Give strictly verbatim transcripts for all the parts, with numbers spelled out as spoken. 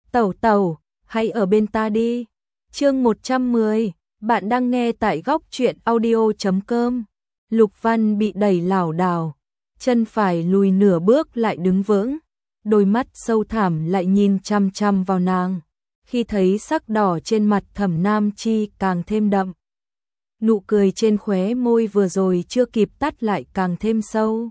Tẩu tẩu, hãy ở bên ta đi. Chương một trăm mười, bạn đang nghe tại góc truyện audio chấm com. Lục Văn bị đẩy lảo đảo, chân phải lùi nửa bước lại đứng vững, đôi mắt sâu thẳm lại nhìn chăm chăm vào nàng. Khi thấy sắc đỏ trên mặt Thẩm Nam Chi càng thêm đậm, nụ cười trên khóe môi vừa rồi chưa kịp tắt lại càng thêm sâu.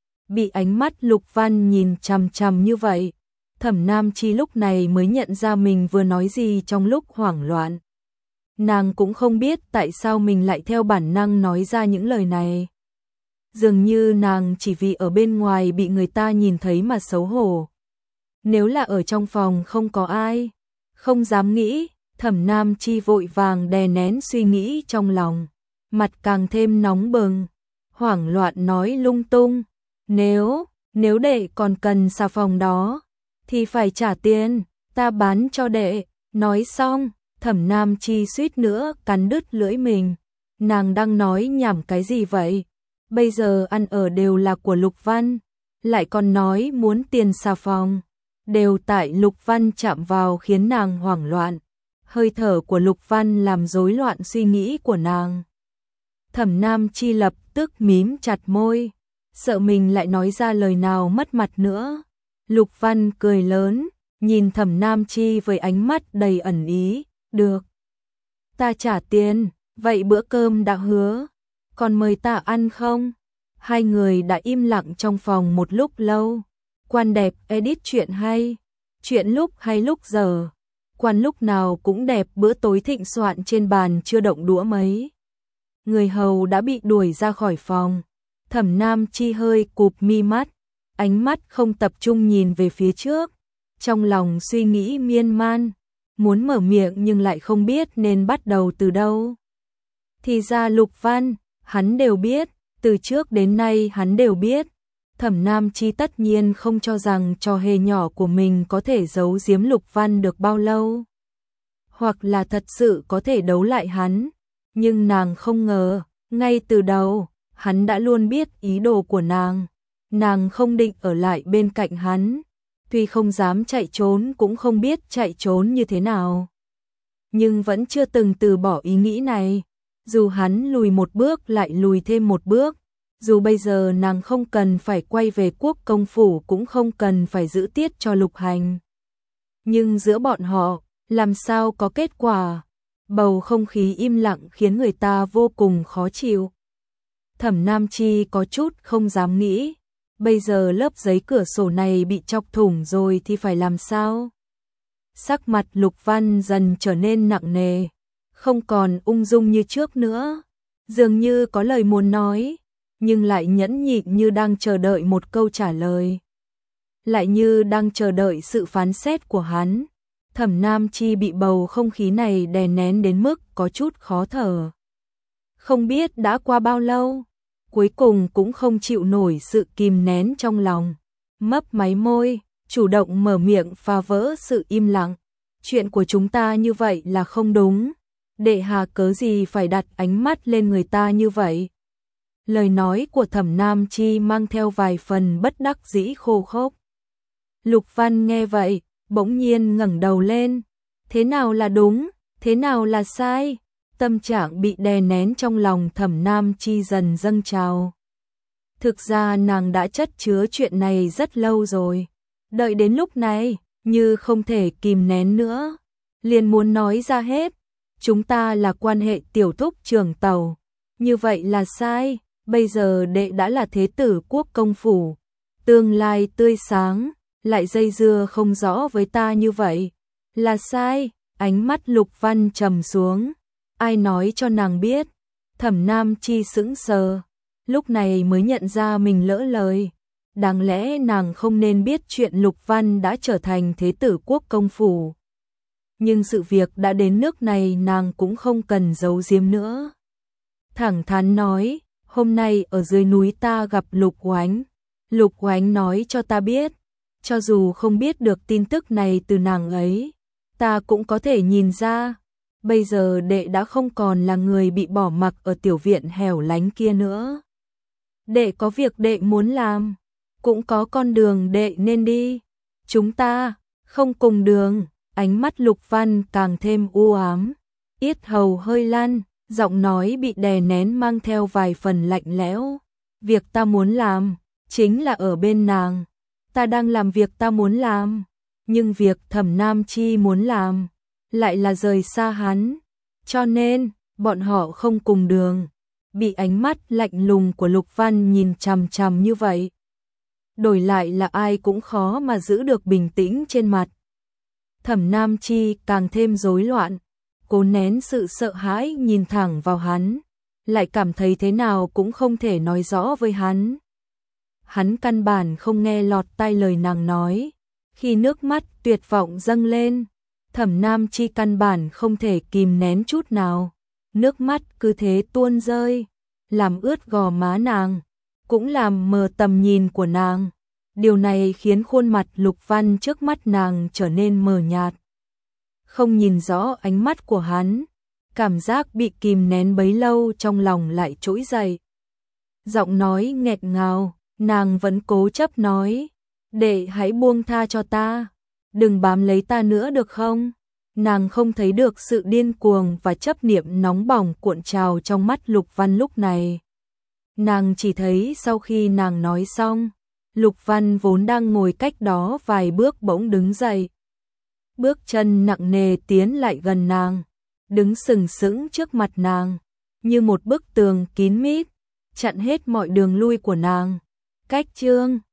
Bị ánh mắt Lục Văn nhìn chằm chằm như vậy, Thẩm Nam Chi lúc này mới nhận ra mình vừa nói gì trong lúc hoảng loạn. Nàng cũng không biết tại sao mình lại theo bản năng nói ra những lời này. Dường như nàng chỉ vì ở bên ngoài bị người ta nhìn thấy mà xấu hổ. Nếu là ở trong phòng không có ai, không dám nghĩ, Thẩm Nam Chi vội vàng đè nén suy nghĩ trong lòng, mặt càng thêm nóng bừng, hoảng loạn nói lung tung. Nếu, nếu đệ còn cần xà phòng đó, thì phải trả tiền, ta bán cho đệ. Nói xong, Thẩm Nam Chi suýt nữa cắn đứt lưỡi mình. Nàng đang nói nhảm cái gì vậy? Bây giờ ăn ở đều là của Lục Văn, lại còn nói muốn tiền xà phòng. Đều tại Lục Văn chạm vào khiến nàng hoảng loạn. Hơi thở của Lục Văn làm rối loạn suy nghĩ của nàng. Thẩm Nam Chi lập tức mím chặt môi, sợ mình lại nói ra lời nào mất mặt nữa. Lục Văn cười lớn, nhìn Thẩm Nam Chi với ánh mắt đầy ẩn ý. Được, ta trả tiền, vậy bữa cơm đã hứa, còn mời ta ăn không? Hai người đã im lặng trong phòng một lúc lâu. Quan đẹp edit chuyện hay, chuyện lúc hay lúc giờ. Quan lúc nào cũng đẹp, bữa tối thịnh soạn trên bàn chưa động đũa mấy. Người hầu đã bị đuổi ra khỏi phòng. Thẩm Nam Chi hơi cụp mi mắt, ánh mắt không tập trung nhìn về phía trước. Trong lòng suy nghĩ miên man, muốn mở miệng nhưng lại không biết nên bắt đầu từ đâu. Thì ra Lục Văn, hắn đều biết, từ trước đến nay hắn đều biết. Thẩm Nam Chi tất nhiên không cho rằng trò hề nhỏ của mình có thể giấu giếm Lục Văn được bao lâu, hoặc là thật sự có thể đấu lại hắn. Nhưng nàng không ngờ, ngay từ đầu, hắn đã luôn biết ý đồ của nàng. Nàng không định ở lại bên cạnh hắn, tuy không dám chạy trốn cũng không biết chạy trốn như thế nào. Nhưng vẫn chưa từng từ bỏ ý nghĩ này, dù hắn lùi một bước lại lùi thêm một bước. Dù bây giờ nàng không cần phải quay về Quốc công phủ cũng không cần phải giữ tiết cho Lục Hành. Nhưng giữa bọn họ, làm sao có kết quả? Bầu không khí im lặng khiến người ta vô cùng khó chịu. Thẩm Nam Chi có chút không dám nghĩ, bây giờ lớp giấy cửa sổ này bị chọc thủng rồi thì phải làm sao? Sắc mặt Lục Văn dần trở nên nặng nề, không còn ung dung như trước nữa. Dường như có lời muốn nói, nhưng lại nhẫn nhịn như đang chờ đợi một câu trả lời. Lại như đang chờ đợi sự phán xét của hắn. Thẩm Nam Chi bị bầu không khí này đè nén đến mức có chút khó thở. Không biết đã qua bao lâu, cuối cùng cũng không chịu nổi sự kìm nén trong lòng. Mấp máy môi, chủ động mở miệng phá vỡ sự im lặng. Chuyện của chúng ta như vậy là không đúng. Đệ hạ cớ gì phải đặt ánh mắt lên người ta như vậy? Lời nói của Thẩm Nam Chi mang theo vài phần bất đắc dĩ khô khốc. Lục Văn nghe vậy, bỗng nhiên ngẩng đầu lên. Thế nào là đúng, thế nào là sai? Tâm trạng bị đè nén trong lòng Thẩm Nam Chi dần dâng trào. Thực ra nàng đã chất chứa chuyện này rất lâu rồi. Đợi đến lúc này, như không thể kìm nén nữa, liền muốn nói ra hết. Chúng ta là quan hệ tiểu thúc trưởng tàu, như vậy là sai. Bây giờ đệ đã là thế tử Quốc công phủ, tương lai tươi sáng, lại dây dưa không rõ với ta như vậy, là sai. Ánh mắt Lục Văn trầm xuống, ai nói cho nàng biết? Thẩm Nam Chi sững sờ, lúc này mới nhận ra mình lỡ lời. Đáng lẽ nàng không nên biết chuyện Lục Văn đã trở thành thế tử Quốc công phủ. Nhưng sự việc đã đến nước này, nàng cũng không cần giấu giếm nữa. Thẳng thắn nói, hôm nay ở dưới núi ta gặp Lục Oánh. Lục Oánh nói cho ta biết, cho dù không biết được tin tức này từ nàng ấy, ta cũng có thể nhìn ra. Bây giờ đệ đã không còn là người bị bỏ mặc ở tiểu viện hẻo lánh kia nữa. Đệ có việc đệ muốn làm, cũng có con đường đệ nên đi. Chúng ta không cùng đường, Ánh mắt Lục Văn càng thêm u ám, yết hầu hơi lăn, giọng nói bị đè nén mang theo vài phần lạnh lẽo. Việc ta muốn làm, chính là ở bên nàng. Ta đang làm việc ta muốn làm, nhưng việc Thẩm Nam Chi muốn làm, lại là rời xa hắn. Cho nên, bọn họ không cùng đường. Bị ánh mắt lạnh lùng của Lục Văn nhìn chằm chằm như vậy, đổi lại là ai cũng khó mà giữ được bình tĩnh trên mặt. Thẩm Nam Chi càng thêm rối loạn, cố nén sự sợ hãi nhìn thẳng vào hắn, lại cảm thấy thế nào cũng không thể nói rõ với hắn. Hắn căn bản không nghe lọt tai lời nàng nói, khi nước mắt tuyệt vọng dâng lên, Thẩm Nam Chi căn bản không thể kìm nén chút nào, nước mắt cứ thế tuôn rơi, làm ướt gò má nàng, cũng làm mờ tầm nhìn của nàng. Điều này khiến khuôn mặt Lục Văn trước mắt nàng trở nên mờ nhạt, không nhìn rõ ánh mắt của hắn, cảm giác bị kìm nén bấy lâu trong lòng lại trỗi dậy. Giọng nói nghẹt ngào, nàng vẫn cố chấp nói, "Đệ hãy buông tha cho ta, đừng bám lấy ta nữa được không?" Nàng không thấy được sự điên cuồng và chấp niệm nóng bỏng cuộn trào trong mắt Lục Văn lúc này. Nàng chỉ thấy sau khi nàng nói xong, Lục Văn vốn đang ngồi cách đó vài bước bỗng đứng dậy. Bước chân nặng nề tiến lại gần nàng, đứng sừng sững trước mặt nàng, như một bức tường kín mít, chặn hết mọi đường lui của nàng. Cách chương